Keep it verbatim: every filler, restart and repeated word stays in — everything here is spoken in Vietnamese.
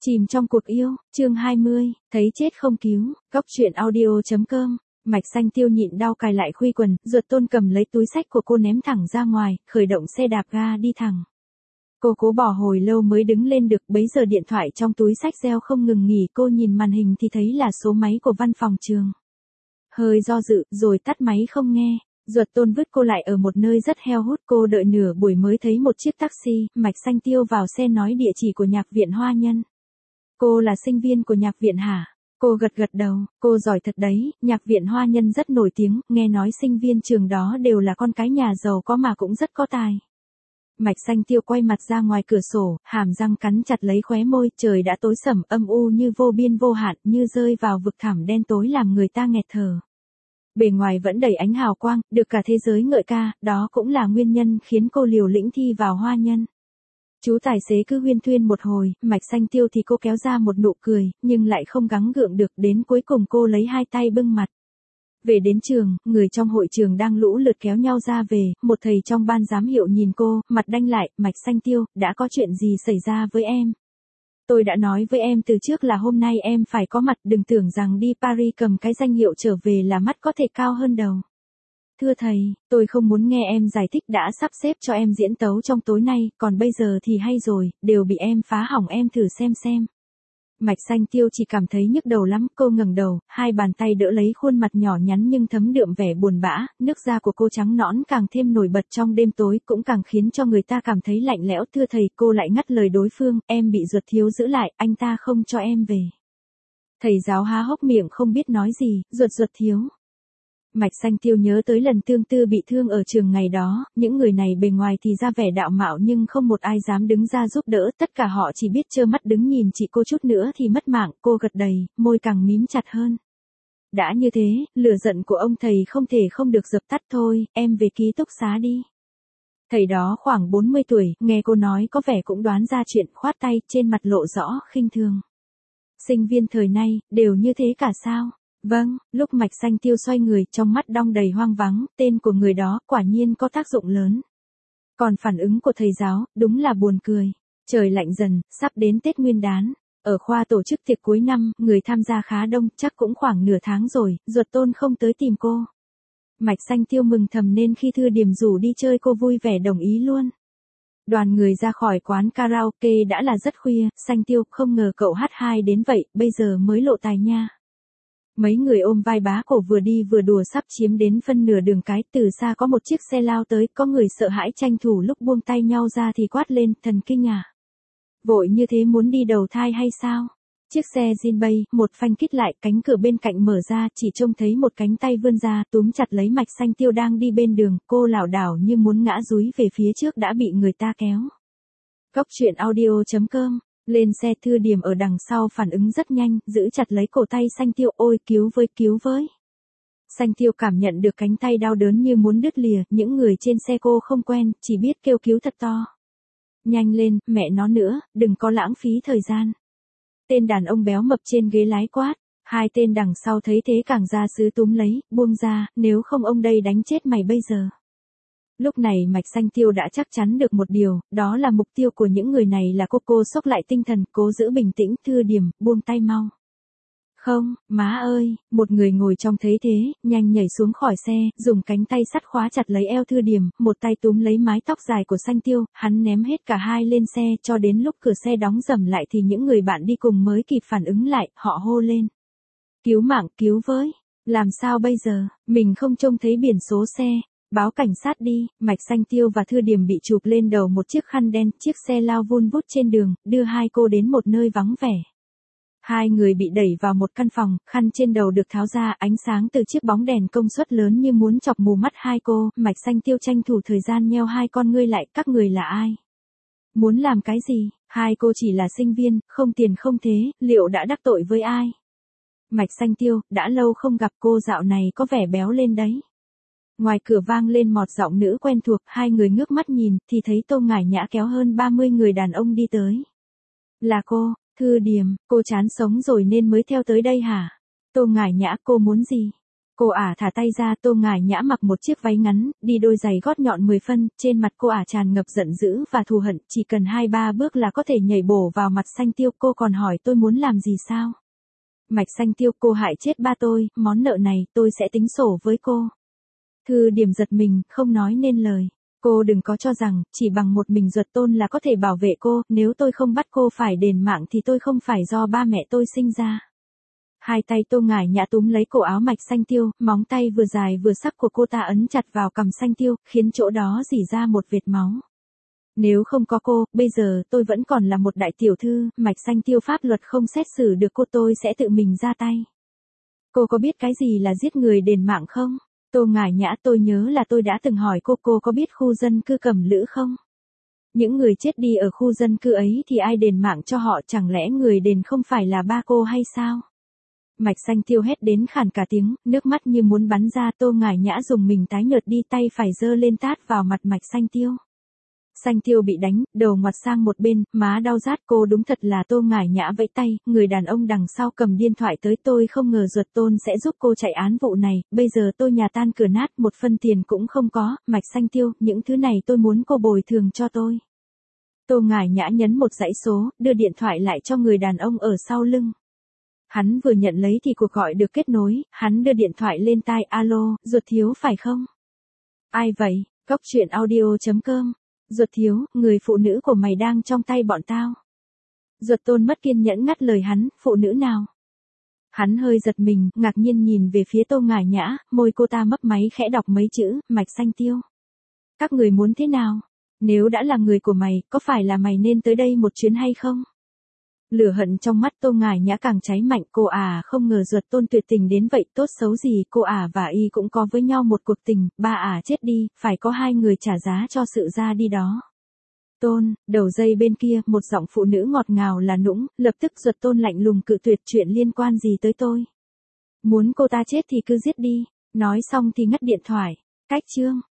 Chìm trong cuộc yêu, chương hai mươi, thấy chết không cứu, góc truyện audio.com, Mạch Xanh Tiêu nhịn đau cài lại khuy quần, Duật Tôn cầm lấy túi xách của cô ném thẳng ra ngoài, khởi động xe đạp ga đi thẳng. Cô cố bỏ hồi lâu mới đứng lên được, bấy giờ điện thoại trong túi xách reo không ngừng nghỉ, cô nhìn màn hình thì thấy là số máy của văn phòng trường. Hơi do dự, rồi tắt máy không nghe. Duật Tôn vứt cô lại ở một nơi rất heo hút, cô đợi nửa buổi mới thấy một chiếc taxi. Mạch Xanh Tiêu vào xe nói địa chỉ của nhạc viện Hoa Nhân. Cô là sinh viên của nhạc viện hả? Cô gật gật đầu, cô giỏi thật đấy, nhạc viện Hoa Nhân rất nổi tiếng, nghe nói sinh viên trường đó đều là con cái nhà giàu có mà cũng rất có tài. Mạch Xanh Tiêu quay mặt ra ngoài cửa sổ, hàm răng cắn chặt lấy khóe môi, trời đã tối sầm âm u như vô biên vô hạn, như rơi vào vực thẳm đen tối làm người ta nghẹt thở. Bề ngoài vẫn đầy ánh hào quang, được cả thế giới ngợi ca, đó cũng là nguyên nhân khiến cô liều lĩnh thi vào Hoa Nhân. Chú tài xế cứ huyên thuyên một hồi, Mạch Xanh Tiêu thì cô kéo ra một nụ cười, nhưng lại không gắng gượng được, đến cuối cùng cô lấy hai tay bưng mặt. Về đến trường, người trong hội trường đang lũ lượt kéo nhau ra về, một thầy trong ban giám hiệu nhìn cô, mặt đanh lại, Mạch Xanh Tiêu, đã có chuyện gì xảy ra với em? Tôi đã nói với em từ trước là hôm nay em phải có mặt, đừng tưởng rằng đi Paris cầm cái danh hiệu trở về là mắt có thể cao hơn đầu. Thưa thầy, tôi không muốn nghe em giải thích, đã sắp xếp cho em diễn tấu trong tối nay, còn bây giờ thì hay rồi, đều bị em phá hỏng, em thử xem xem. Mạch Xanh Tiêu chỉ cảm thấy nhức đầu lắm, cô ngẩng đầu, hai bàn tay đỡ lấy khuôn mặt nhỏ nhắn nhưng thấm đượm vẻ buồn bã, nước da của cô trắng nõn càng thêm nổi bật trong đêm tối, cũng càng khiến cho người ta cảm thấy lạnh lẽo. Thưa thầy, cô lại ngắt lời đối phương, em bị Duật thiếu giữ lại, anh ta không cho em về. Thầy giáo há hốc miệng không biết nói gì, Duật Duật thiếu. Mạch Xanh Tiêu nhớ tới lần Tương Tư bị thương ở trường ngày đó, những người này bề ngoài thì ra vẻ đạo mạo nhưng không một ai dám đứng ra giúp đỡ, tất cả họ chỉ biết trơ mắt đứng nhìn chị cô chút nữa thì mất mạng. Cô gật đầy, môi càng mím chặt hơn. Đã như thế, lửa giận của ông thầy không thể không được dập tắt. Thôi, em về ký túc xá đi. Thầy đó khoảng bốn mươi tuổi, nghe cô nói có vẻ cũng đoán ra chuyện, khoát tay, trên mặt lộ rõ khinh thường. Sinh viên thời nay, đều như thế cả sao? Vâng, lúc Mạch Xanh Tiêu xoay người, trong mắt đong đầy hoang vắng, tên của người đó quả nhiên có tác dụng lớn. Còn phản ứng của thầy giáo, đúng là buồn cười. Trời lạnh dần, sắp đến Tết Nguyên đán. Ở khoa tổ chức tiệc cuối năm, người tham gia khá đông, chắc cũng khoảng nửa tháng rồi, Duật Tôn không tới tìm cô. Mạch Xanh Tiêu mừng thầm nên khi Thư Điểm rủ đi chơi cô vui vẻ đồng ý luôn. Đoàn người ra khỏi quán karaoke đã là rất khuya, Xanh Tiêu, không ngờ cậu hát hay đến vậy, bây giờ mới lộ tài nha. Mấy người ôm vai bá cổ vừa đi vừa đùa, sắp chiếm đến phân nửa đường cái, từ xa có một chiếc xe lao tới, có người sợ hãi tranh thủ lúc buông tay nhau ra thì quát lên, thần kinh à? Vội như thế muốn đi đầu thai hay sao? Chiếc xe zin bay, một phanh kít lại, cánh cửa bên cạnh mở ra, chỉ trông thấy một cánh tay vươn ra, túm chặt lấy Mạch Xanh Tiêu đang đi bên đường, cô lảo đảo như muốn ngã dúi về phía trước đã bị người ta kéo. Góc truyện audio.com. Lên xe, Thư Điểm ở đằng sau phản ứng rất nhanh, giữ chặt lấy cổ tay Xanh Tiêu, ôi cứu với, cứu với. Xanh Tiêu cảm nhận được cánh tay đau đớn như muốn đứt lìa, những người trên xe cô không quen, chỉ biết kêu cứu thật to. Nhanh lên, mẹ nó nữa, đừng có lãng phí thời gian. Tên đàn ông béo mập trên ghế lái quát, hai tên đằng sau thấy thế càng ra sứ túm lấy, buông ra, nếu không ông đây đánh chết mày bây giờ. Lúc này Mạch Xanh Tiêu đã chắc chắn được một điều, đó là mục tiêu của những người này là cô. Cô xốc lại tinh thần, cố giữ bình tĩnh. Thư Điểm, buông tay mau. Không, má ơi, một người ngồi trong thấy thế, nhanh nhảy xuống khỏi xe, dùng cánh tay sắt khóa chặt lấy eo Thư Điểm, một tay túm lấy mái tóc dài của Xanh Tiêu, hắn ném hết cả hai lên xe, cho đến lúc cửa xe đóng rầm lại thì những người bạn đi cùng mới kịp phản ứng lại, họ hô lên. Cứu mạng, cứu với, làm sao bây giờ, mình không trông thấy biển số xe. Báo cảnh sát đi. Mạch Xanh Tiêu và Thư Điểm bị chụp lên đầu một chiếc khăn đen, chiếc xe lao vun vút trên đường, đưa hai cô đến một nơi vắng vẻ. Hai người bị đẩy vào một căn phòng, khăn trên đầu được tháo ra, ánh sáng từ chiếc bóng đèn công suất lớn như muốn chọc mù mắt hai cô. Mạch Xanh Tiêu tranh thủ thời gian nheo hai con ngươi lại, các người là ai? Muốn làm cái gì? Hai cô chỉ là sinh viên, không tiền không thế, liệu đã đắc tội với ai? Mạch Xanh Tiêu, đã lâu không gặp, cô dạo này có vẻ béo lên đấy. Ngoài cửa vang lên một giọng nữ quen thuộc, hai người ngước mắt nhìn, thì thấy Tô Ngải Nhã kéo hơn ba mươi người đàn ông đi tới. Là cô, Thư Điểm, cô chán sống rồi nên mới theo tới đây hả? Tô Ngải Nhã, cô muốn gì? Cô ả thả tay ra, Tô Ngải Nhã mặc một chiếc váy ngắn, đi đôi giày gót nhọn mười phân, trên mặt cô ả tràn ngập giận dữ và thù hận, chỉ cần hai ba bước là có thể nhảy bổ vào mặt Xanh Tiêu. Cô còn hỏi tôi muốn làm gì sao? Mạch Xanh Tiêu, cô hại chết ba tôi, món nợ này tôi sẽ tính sổ với cô. Thư Điểm giật mình, không nói nên lời. Cô đừng có cho rằng, chỉ bằng một mình Duật Tôn là có thể bảo vệ cô, nếu tôi không bắt cô phải đền mạng thì tôi không phải do ba mẹ tôi sinh ra. Hai tay Tô Ngải Nhã túm lấy cổ áo Mạch Xanh Tiêu, móng tay vừa dài vừa sắc của cô ta ấn chặt vào cằm Xanh Tiêu, khiến chỗ đó rỉ ra một vệt máu. Nếu không có cô, bây giờ tôi vẫn còn là một đại tiểu thư, Mạch Xanh Tiêu, pháp luật không xét xử được cô, tôi sẽ tự mình ra tay. Cô có biết cái gì là giết người đền mạng không? Tô Ngải Nhã, tôi nhớ là tôi đã từng hỏi cô, cô có biết khu dân cư Cẩm Lữ không? Những người chết đi ở khu dân cư ấy thì ai đền mạng cho họ, chẳng lẽ người đền không phải là ba cô hay sao? Mạch Xanh Tiêu hét đến khản cả tiếng, nước mắt như muốn bắn ra. Tô Ngải Nhã dùng mình tái nhợt đi, tay phải giơ lên tát vào mặt Mạch Xanh Tiêu. Xanh Tiêu bị đánh, đầu ngoặt sang một bên, má đau rát. Cô đúng thật là Tô Ngải Nhã vẫy tay, người đàn ông đằng sau cầm điện thoại tới. Tôi không ngờ Duật Tôn sẽ giúp cô chạy án vụ này, bây giờ tôi nhà tan cửa nát, một phân tiền cũng không có. Mạch Xanh Tiêu, những thứ này tôi muốn cô bồi thường cho tôi. Tô Ngải Nhã nhấn một dãy số, đưa điện thoại lại cho người đàn ông ở sau lưng. Hắn vừa nhận lấy thì cuộc gọi được kết nối, hắn đưa điện thoại lên tai. Alo, Duật thiếu phải không? Ai vậy? Cóc truyện audio chấm com. Duật thiếu, người phụ nữ của mày đang trong tay bọn tao. Duật Tôn mất kiên nhẫn ngắt lời hắn, phụ nữ nào? Hắn hơi giật mình, ngạc nhiên nhìn về phía Tô Ngải Nhã, môi cô ta mấp máy khẽ đọc mấy chữ, Mạch Xanh Tiêu. Các người muốn thế nào? Nếu đã là người của mày, có phải là mày nên tới đây một chuyến hay không? Lửa hận trong mắt Tô Ngải Nhã càng cháy mạnh. Cô à không ngờ Duật Tôn tuyệt tình đến vậy, tốt xấu gì cô ả à và y cũng có với nhau một cuộc tình, ba ả à chết đi, phải có hai người trả giá cho sự ra đi đó. Tôn, đầu dây bên kia, một giọng phụ nữ ngọt ngào là nũng, lập tức Duật Tôn lạnh lùng cự tuyệt, chuyện liên quan gì tới tôi. Muốn cô ta chết thì cứ giết đi, nói xong thì ngắt điện thoại. Cách chương.